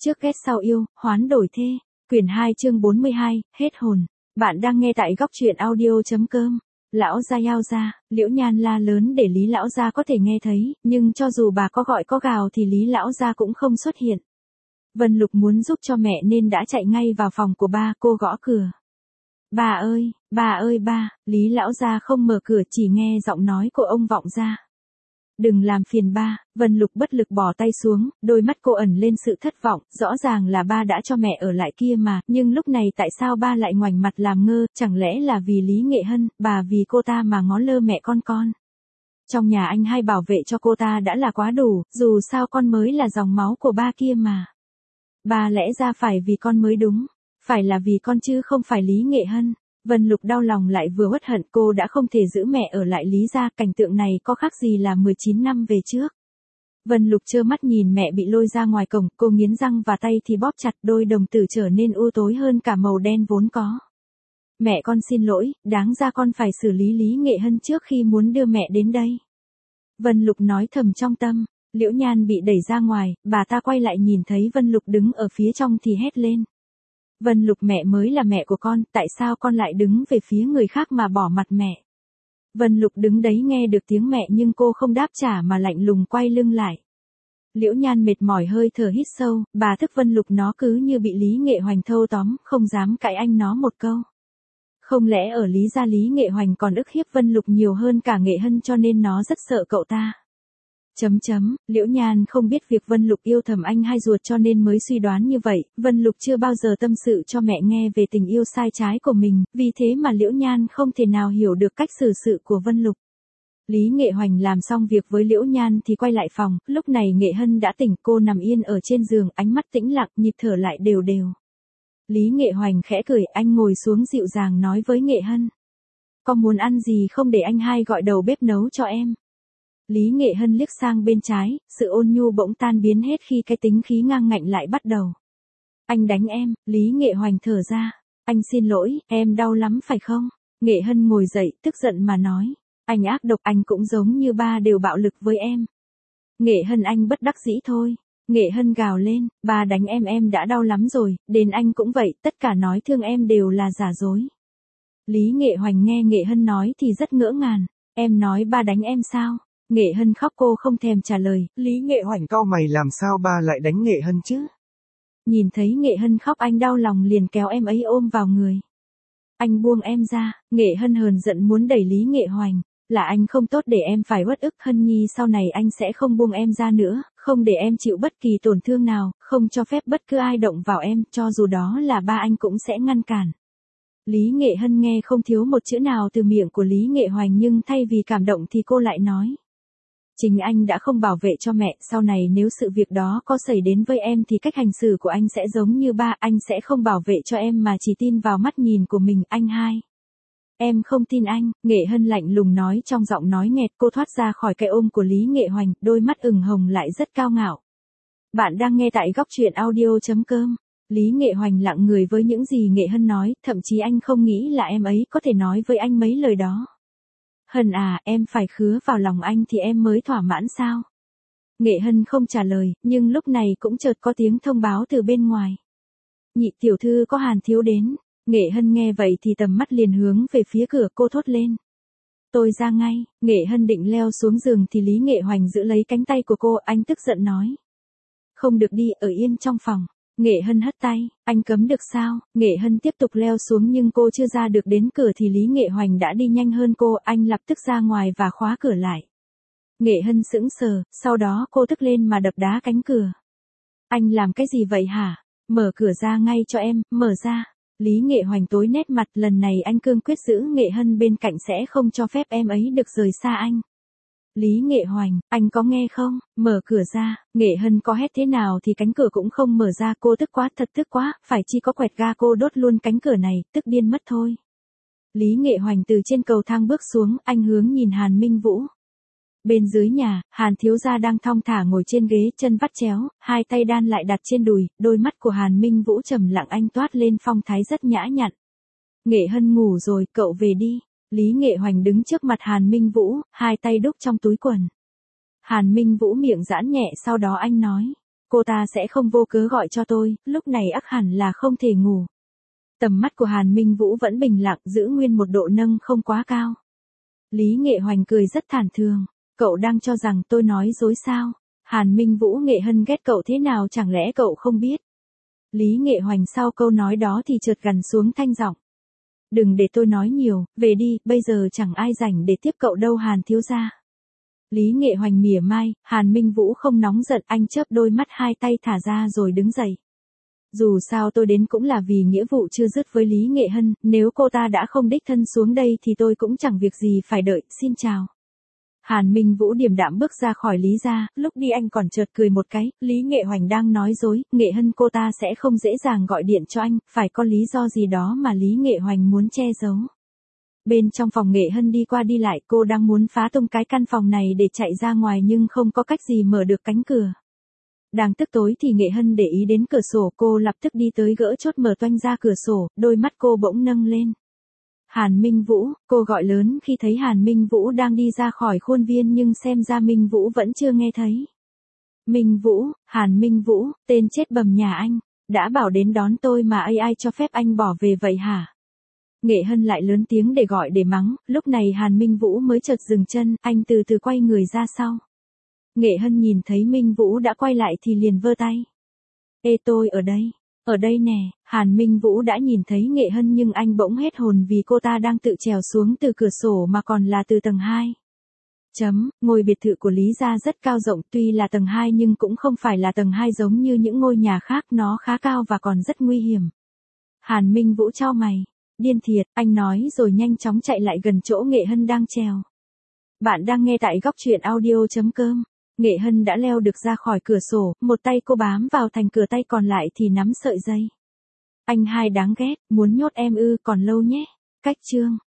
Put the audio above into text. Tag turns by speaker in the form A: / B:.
A: Trước ghét sau yêu, hoán đổi thê. Quyển 2 chương 42, hết hồn. Bạn đang nghe tại góc truyện audio.com. Lão gia yao ra, Liễu Nhan la lớn để Lý lão gia có thể nghe thấy, nhưng cho dù bà có gọi có gào thì Lý lão gia cũng không xuất hiện. Vân Lục muốn giúp cho mẹ nên đã chạy ngay vào phòng của ba, cô gõ cửa. Bà ơi, ba, Lý lão gia không mở cửa, chỉ nghe giọng nói của ông vọng ra. Đừng làm phiền ba. Vân Lục bất lực bỏ tay xuống, đôi mắt cô ẩn lên sự thất vọng, rõ ràng là ba đã cho mẹ ở lại kia mà, nhưng lúc này tại sao ba lại ngoảnh mặt làm ngơ, chẳng lẽ là vì Lý Nghệ Hân, bà vì cô ta mà ngó lơ mẹ con. Trong nhà anh hai bảo vệ cho cô ta đã là quá đủ, dù sao con mới là dòng máu của ba kia mà. Ba lẽ ra phải vì con mới đúng, phải là vì con chứ không phải Lý Nghệ Hân. Vân Lục đau lòng lại vừa uất hận, cô đã không thể giữ mẹ ở lại Lý gia, cảnh tượng này có khác gì là 19 năm về trước. Vân Lục trơ mắt nhìn mẹ bị lôi ra ngoài cổng, cô nghiến răng và tay thì bóp chặt, đôi đồng tử trở nên u tối hơn cả màu đen vốn có. Mẹ con xin lỗi, đáng ra con phải xử lý Lý Nghệ Hân trước khi muốn đưa mẹ đến đây. Vân Lục nói thầm trong tâm. Liễu Nhan bị đẩy ra ngoài, bà ta quay lại nhìn thấy Vân Lục đứng ở phía trong thì hét lên. Vân Lục, mẹ mới là mẹ của con, tại sao con lại đứng về phía người khác mà bỏ mặt mẹ? Vân Lục đứng đấy nghe được tiếng mẹ nhưng cô không đáp trả mà lạnh lùng quay lưng lại. Liễu Nhan mệt mỏi hơi thở hít sâu, bà thức Vân Lục nó cứ như bị Lý Nghệ Hoành thâu tóm, không dám cãi anh nó một câu. Không lẽ ở Lý gia Lý Nghệ Hoành còn ức hiếp Vân Lục nhiều hơn cả Nghệ Hân cho nên nó rất sợ cậu ta. Liễu Nhan không biết việc Vân Lục yêu thầm anh hai ruột cho nên mới suy đoán như vậy, Vân Lục chưa bao giờ tâm sự cho mẹ nghe về tình yêu sai trái của mình, vì thế mà Liễu Nhan không thể nào hiểu được cách xử sự của Vân Lục. Lý Nghệ Hoành làm xong việc với Liễu Nhan thì quay lại phòng, lúc này Nghệ Hân đã tỉnh, cô nằm yên ở trên giường, ánh mắt tĩnh lặng, nhịp thở lại đều đều. Lý Nghệ Hoành khẽ cười, anh ngồi xuống dịu dàng nói với Nghệ Hân. Có muốn ăn gì không để anh hai gọi đầu bếp nấu cho em? Lý Nghệ Hân liếc sang bên trái, sự ôn nhu bỗng tan biến hết khi cái tính khí ngang ngạnh lại bắt đầu. Anh đánh em. Lý Nghệ Hoành thở ra. Anh xin lỗi, em đau lắm phải không? Nghệ Hân ngồi dậy, tức giận mà nói. Anh ác độc, anh cũng giống như ba đều bạo lực với em. Nghệ Hân, anh bất đắc dĩ thôi. Nghệ Hân gào lên, ba đánh em đã đau lắm rồi, đến anh cũng vậy, tất cả nói thương em đều là giả dối. Lý Nghệ Hoành nghe Nghệ Hân nói thì rất ngỡ ngàng. Em nói ba đánh em sao? Nghệ Hân khóc, cô không thèm trả lời.
B: Lý Nghệ Hoành cau mày, làm sao ba lại đánh Nghệ Hân chứ?
A: Nhìn thấy Nghệ Hân khóc anh đau lòng liền kéo em ấy ôm vào người. Anh buông em ra. Nghệ Hân hờn giận muốn đẩy Lý Nghệ Hoành. Là anh không tốt để em phải uất ức, Hân Nhi sau này anh sẽ không buông em ra nữa, không để em chịu bất kỳ tổn thương nào, không cho phép bất cứ ai động vào em, cho dù đó là ba anh cũng sẽ ngăn cản. Lý Nghệ Hân nghe không thiếu một chữ nào từ miệng của Lý Nghệ Hoành nhưng thay vì cảm động thì cô lại nói. Chính anh đã không bảo vệ cho mẹ, sau này nếu sự việc đó có xảy đến với em thì cách hành xử của anh sẽ giống như ba, anh sẽ không bảo vệ cho em mà chỉ tin vào mắt nhìn của mình, anh hai. Em không tin anh. Nghệ Hân lạnh lùng nói trong giọng nói nghẹt, cô thoát ra khỏi cái ôm của Lý Nghệ Hoành, đôi mắt ửng hồng lại rất cao ngạo. Bạn đang nghe tại góc truyện audio.com. Lý Nghệ Hoành lặng người với những gì Nghệ Hân nói, thậm chí anh không nghĩ là em ấy có thể nói với anh mấy lời đó. Hân à, em phải khứa vào lòng anh thì em mới thỏa mãn sao? Nghệ Hân không trả lời, nhưng lúc này cũng chợt có tiếng thông báo từ bên ngoài. Nhị tiểu thư có Hàn thiếu đến. Nghệ Hân nghe vậy thì tầm mắt liền hướng về phía cửa, cô thốt lên. Tôi ra ngay. Nghệ Hân định leo xuống giường thì Lý Nghệ Hoành giữ lấy cánh tay của cô, anh tức giận nói. Không được đi, ở yên trong phòng. Nghệ Hân hất tay, anh cấm được sao? Nghệ Hân tiếp tục leo xuống nhưng cô chưa ra được đến cửa thì Lý Nghệ Hoành đã đi nhanh hơn cô, anh lập tức ra ngoài và khóa cửa lại. Nghệ Hân sững sờ, sau đó cô tức lên mà đập đá cánh cửa. Anh làm cái gì vậy hả? Mở cửa ra ngay cho em, mở ra. Lý Nghệ Hoành tối nét mặt, lần này anh cương quyết giữ Nghệ Hân bên cạnh sẽ không cho phép em ấy được rời xa anh. Lý Nghệ Hoành, anh có nghe không? Mở cửa ra. Nghệ Hân có hét thế nào thì cánh cửa cũng không mở ra, cô tức quá, thật tức quá, phải chi có quẹt ga cô đốt luôn cánh cửa này, tức điên mất thôi. Lý Nghệ Hoành từ trên cầu thang bước xuống, anh hướng nhìn Hàn Minh Vũ. Bên dưới nhà, Hàn thiếu gia đang thong thả ngồi trên ghế, chân vắt chéo, hai tay đan lại đặt trên đùi, đôi mắt của Hàn Minh Vũ trầm lặng, anh toát lên phong thái rất nhã nhặn. Nghệ Hân ngủ rồi, cậu về đi. Lý Nghệ Hoành đứng trước mặt Hàn Minh Vũ, hai tay đút trong túi quần. Hàn Minh Vũ miệng giãn nhẹ, sau đó anh nói. cô ta sẽ không vô cớ gọi cho tôi, lúc này ắt hẳn là không thể ngủ. Tầm mắt của Hàn Minh Vũ vẫn bình lặng, giữ nguyên một độ nâng không quá cao. Lý Nghệ Hoành cười rất thản thường, cậu đang cho rằng tôi nói dối sao? Hàn Minh Vũ, Nghệ Hân ghét cậu thế nào chẳng lẽ cậu không biết? Lý Nghệ Hoành sau câu nói đó thì chợt gằn xuống thanh giọng. Đừng để tôi nói nhiều, về đi, bây giờ chẳng ai rảnh để tiếp cậu đâu Hàn thiếu gia. Lý Nghệ Hoành mỉa mai, Hàn Minh Vũ không nóng giận, anh chớp đôi mắt, hai tay thả ra rồi đứng dậy. Dù sao tôi đến cũng là vì nghĩa vụ chưa dứt với Lý Nghệ Hân, nếu cô ta đã không đích thân xuống đây thì tôi cũng chẳng việc gì phải đợi, xin chào. Hàn Minh Vũ điềm đạm bước ra khỏi Lý gia, lúc đi anh còn chợt cười một cái, Lý Nghệ Hoành đang nói dối, Nghệ Hân cô ta sẽ không dễ dàng gọi điện cho anh, phải có lý do gì đó mà Lý Nghệ Hoành muốn che giấu. Bên trong phòng Nghệ Hân đi qua đi lại, cô đang muốn phá tung cái căn phòng này để chạy ra ngoài nhưng không có cách gì mở được cánh cửa. Đang tức tối thì Nghệ Hân để ý đến cửa sổ, cô lập tức đi tới gỡ chốt mở toanh ra cửa sổ, đôi mắt cô bỗng nâng lên. Hàn Minh Vũ, cô gọi lớn khi thấy Hàn Minh Vũ đang đi ra khỏi khuôn viên nhưng xem ra Minh Vũ vẫn chưa nghe thấy. Minh Vũ, Hàn Minh Vũ, tên chết bầm nhà anh, đã bảo đến đón tôi mà ai cho phép anh bỏ về vậy hả? Nghệ Hân lại lớn tiếng để gọi để mắng, lúc này Hàn Minh Vũ mới chợt dừng chân, anh từ từ quay người ra sau. Nghệ Hân nhìn thấy Minh Vũ đã quay lại thì liền vơ tay. Ê tôi ở đây nè, Hàn Minh Vũ đã nhìn thấy Nghệ Hân nhưng anh bỗng hết hồn vì cô ta đang tự trèo xuống từ cửa sổ mà còn là từ tầng 2. Ngôi biệt thự của Lý gia rất cao rộng, tuy là tầng 2 nhưng cũng không phải là tầng 2 giống như những ngôi nhà khác, nó khá cao và còn rất nguy hiểm. Hàn Minh Vũ chau mày, điên thiệt, anh nói rồi nhanh chóng chạy lại gần chỗ Nghệ Hân đang trèo. Bạn đang nghe tại góc truyện audio.com. Nghệ Hân đã leo được ra khỏi cửa sổ, một tay cô bám vào thành cửa, tay còn lại thì nắm sợi dây. Anh hai đáng ghét, muốn nhốt em ư, còn lâu nhé. Cách chương